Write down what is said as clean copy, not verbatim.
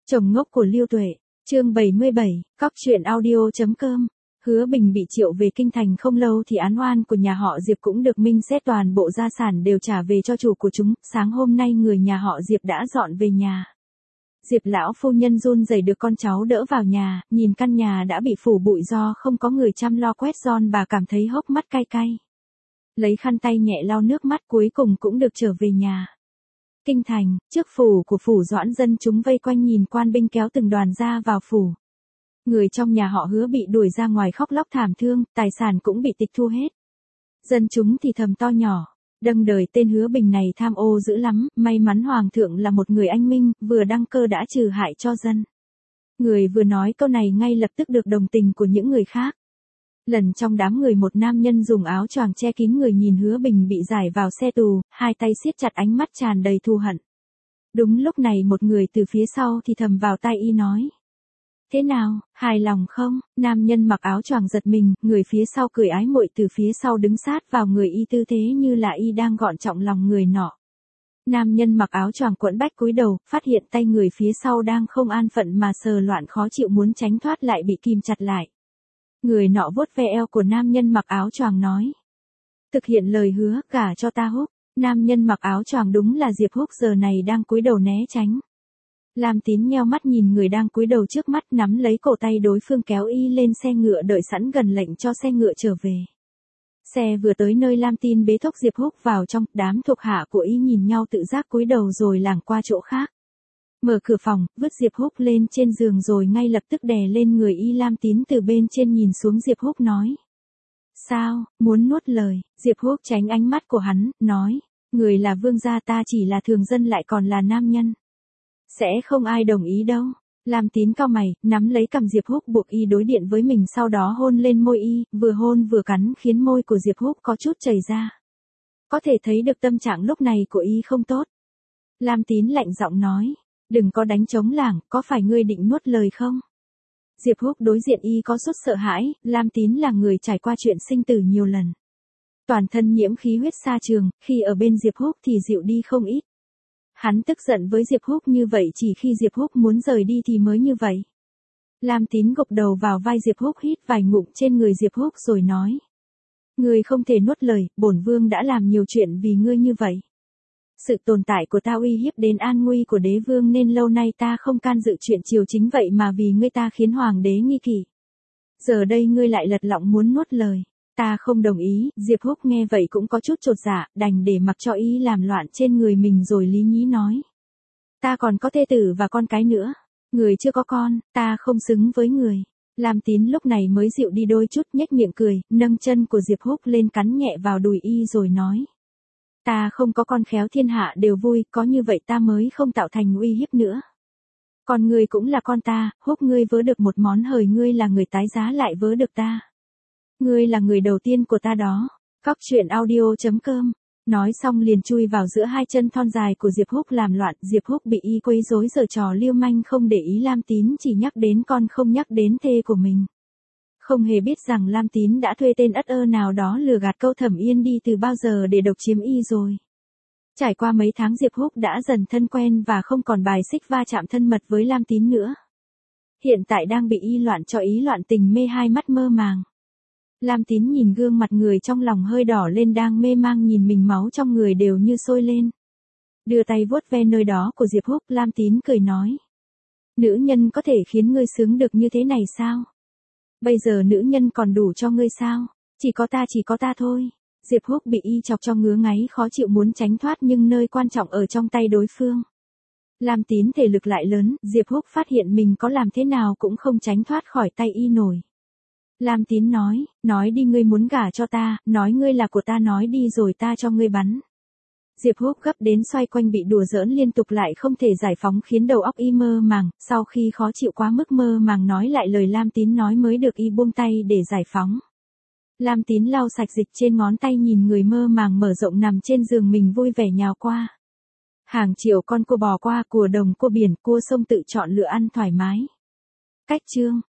Chồng ngốc của Lưu Tuệ, chương 77, cóc truyện audio.com. Hứa Bình bị triệu về kinh thành không lâu thì án oan của nhà họ Diệp cũng được minh xét, toàn bộ gia sản đều trả về cho chủ của chúng. Sáng hôm nay người nhà họ Diệp đã dọn về nhà. Diệp lão phu nhân run rẩy được con cháu đỡ vào nhà, nhìn căn nhà đã bị phủ bụi do không có người chăm lo quét dọn, bà cảm thấy hốc mắt cay cay. Lấy khăn tay nhẹ lau nước mắt, cuối cùng cũng được trở về nhà. Kinh thành, trước phủ của phủ Doãn, dân chúng vây quanh nhìn quan binh kéo từng đoàn ra vào phủ. Người trong nhà họ Hứa bị đuổi ra ngoài khóc lóc thảm thương, tài sản cũng bị tịch thu hết. Dân chúng thì thầm to nhỏ, đâng đời tên Hứa Bình này tham ô dữ lắm, may mắn hoàng thượng là một người anh minh, vừa đăng cơ đã trừ hại cho dân. Người vừa nói câu này ngay lập tức được đồng tình của những người khác. Lần trong đám người, một nam nhân dùng áo choàng che kín người nhìn Hứa Bình bị giải vào xe tù, hai tay siết chặt, ánh mắt tràn đầy thù hận. Đúng lúc này một người từ phía sau thì thầm vào tai y nói: "Thế nào, hài lòng không?" Nam nhân mặc áo choàng giật mình, người phía sau cười ái muội từ phía sau đứng sát vào người y, tư thế như là y đang gọn trọng lòng người nọ. Nam nhân mặc áo choàng quẫn bách cúi đầu, phát hiện tay người phía sau đang không an phận mà sờ loạn khó chịu, muốn tránh thoát lại bị kìm chặt lại. Người nọ vuốt ve eo của nam nhân mặc áo choàng nói: "Thực hiện lời hứa, gả cho ta Húc." Nam nhân mặc áo choàng đúng là Diệp Húc, giờ này đang cúi đầu né tránh. Lam Tín nheo mắt nhìn người đang cúi đầu trước mắt, nắm lấy cổ tay đối phương kéo y lên xe ngựa, đợi sẵn gần lệnh cho xe ngựa trở về. Xe vừa tới nơi, Lam Tín bế thốc Diệp Húc vào trong, đám thuộc hạ của y nhìn nhau tự giác cúi đầu rồi lảng qua chỗ khác. Mở cửa phòng, vứt Diệp Húc lên trên giường rồi ngay lập tức đè lên người y. Lam Tín từ bên trên nhìn xuống Diệp Húc nói: "Sao, muốn nuốt lời?" Diệp Húc tránh ánh mắt của hắn, nói: "Người là vương gia, ta chỉ là thường dân lại còn là nam nhân. Sẽ không ai đồng ý đâu." Lam Tín cau mày, nắm lấy cằm Diệp Húc buộc y đối điện với mình, sau đó hôn lên môi y, vừa hôn vừa cắn khiến môi của Diệp Húc có chút chảy ra. Có thể thấy được tâm trạng lúc này của y không tốt. Lam Tín lạnh giọng nói: "Đừng có đánh trống lảng, có phải ngươi định nuốt lời không?" Diệp Húc đối diện y có chút sợ hãi, Lam Tín là người trải qua chuyện sinh tử nhiều lần. Toàn thân nhiễm khí huyết xa trường, khi ở bên Diệp Húc thì dịu đi không ít. Hắn tức giận với Diệp Húc như vậy chỉ khi Diệp Húc muốn rời đi thì mới như vậy. Lam Tín gục đầu vào vai Diệp Húc, hít vài ngụm trên người Diệp Húc rồi nói: "Ngươi không thể nuốt lời, bổn vương đã làm nhiều chuyện vì ngươi như vậy. Sự tồn tại của ta uy hiếp đến an nguy của đế vương nên lâu nay ta không can dự chuyện triều chính, vậy mà vì ngươi ta khiến hoàng đế nghi kỵ. Giờ đây ngươi lại lật lọng muốn nuốt lời. Ta không đồng ý." Diệp Húc nghe vậy cũng có chút chột dạ, đành để mặc cho ý làm loạn trên người mình rồi lý nhí nói: "Ta còn có thê tử và con cái nữa. Người chưa có con, ta không xứng với người." Lam Tín lúc này mới dịu đi đôi chút, nhếch miệng cười, nâng chân của Diệp Húc lên cắn nhẹ vào đùi y rồi nói: "Ta không có con, khéo thiên hạ đều vui, có như vậy ta mới không tạo thành uy hiếp nữa. Còn ngươi cũng là con ta, Húc, ngươi vớ được một món hời, ngươi là người tái giá lại vớ được ta. Ngươi là người đầu tiên của ta đó." Cóc truyện audio.com. Nói xong liền chui vào giữa hai chân thon dài của Diệp Húc làm loạn. Diệp Húc bị y quấy rối giở trò lưu manh, không để ý Lam Tín chỉ nhắc đến con không nhắc đến thê của mình. Không hề biết rằng Lam Tín đã thuê tên ất ơ nào đó lừa gạt câu Thẩm Yên đi từ bao giờ để độc chiếm y rồi. Trải qua mấy tháng, Diệp Húc đã dần thân quen và không còn bài xích va chạm thân mật với Lam Tín nữa. Hiện tại đang bị y loạn cho ý loạn tình mê, hai mắt mơ màng. Lam Tín nhìn gương mặt người trong lòng hơi đỏ lên, đang mê mang nhìn mình, máu trong người đều như sôi lên. Đưa tay vuốt ve nơi đó của Diệp Húc, Lam Tín cười nói: "Nữ nhân có thể khiến ngươi sướng được như thế này sao? Bây giờ nữ nhân còn đủ cho ngươi sao? Chỉ có ta thôi." Diệp Húc bị y chọc cho ngứa ngáy khó chịu, muốn tránh thoát nhưng nơi quan trọng ở trong tay đối phương. Lam Tín thể lực lại lớn, Diệp Húc phát hiện mình có làm thế nào cũng không tránh thoát khỏi tay y nổi. Lam Tín nói đi, ngươi muốn gả cho ta, nói ngươi là của ta, nói đi rồi ta cho ngươi bắn." Diệp Húc gấp đến xoay quanh, bị đùa giỡn liên tục lại không thể giải phóng, khiến đầu óc y mơ màng, sau khi khó chịu quá mức mơ màng nói lại lời Lam Tín nói mới được y buông tay để giải phóng. Lam Tín lau sạch dịch trên ngón tay, nhìn người mơ màng mở rộng nằm trên giường mình vui vẻ nhào qua. Hàng triệu con cua bò qua, cua đồng, cua biển, cua sông tự chọn lựa ăn thoải mái. Cách chương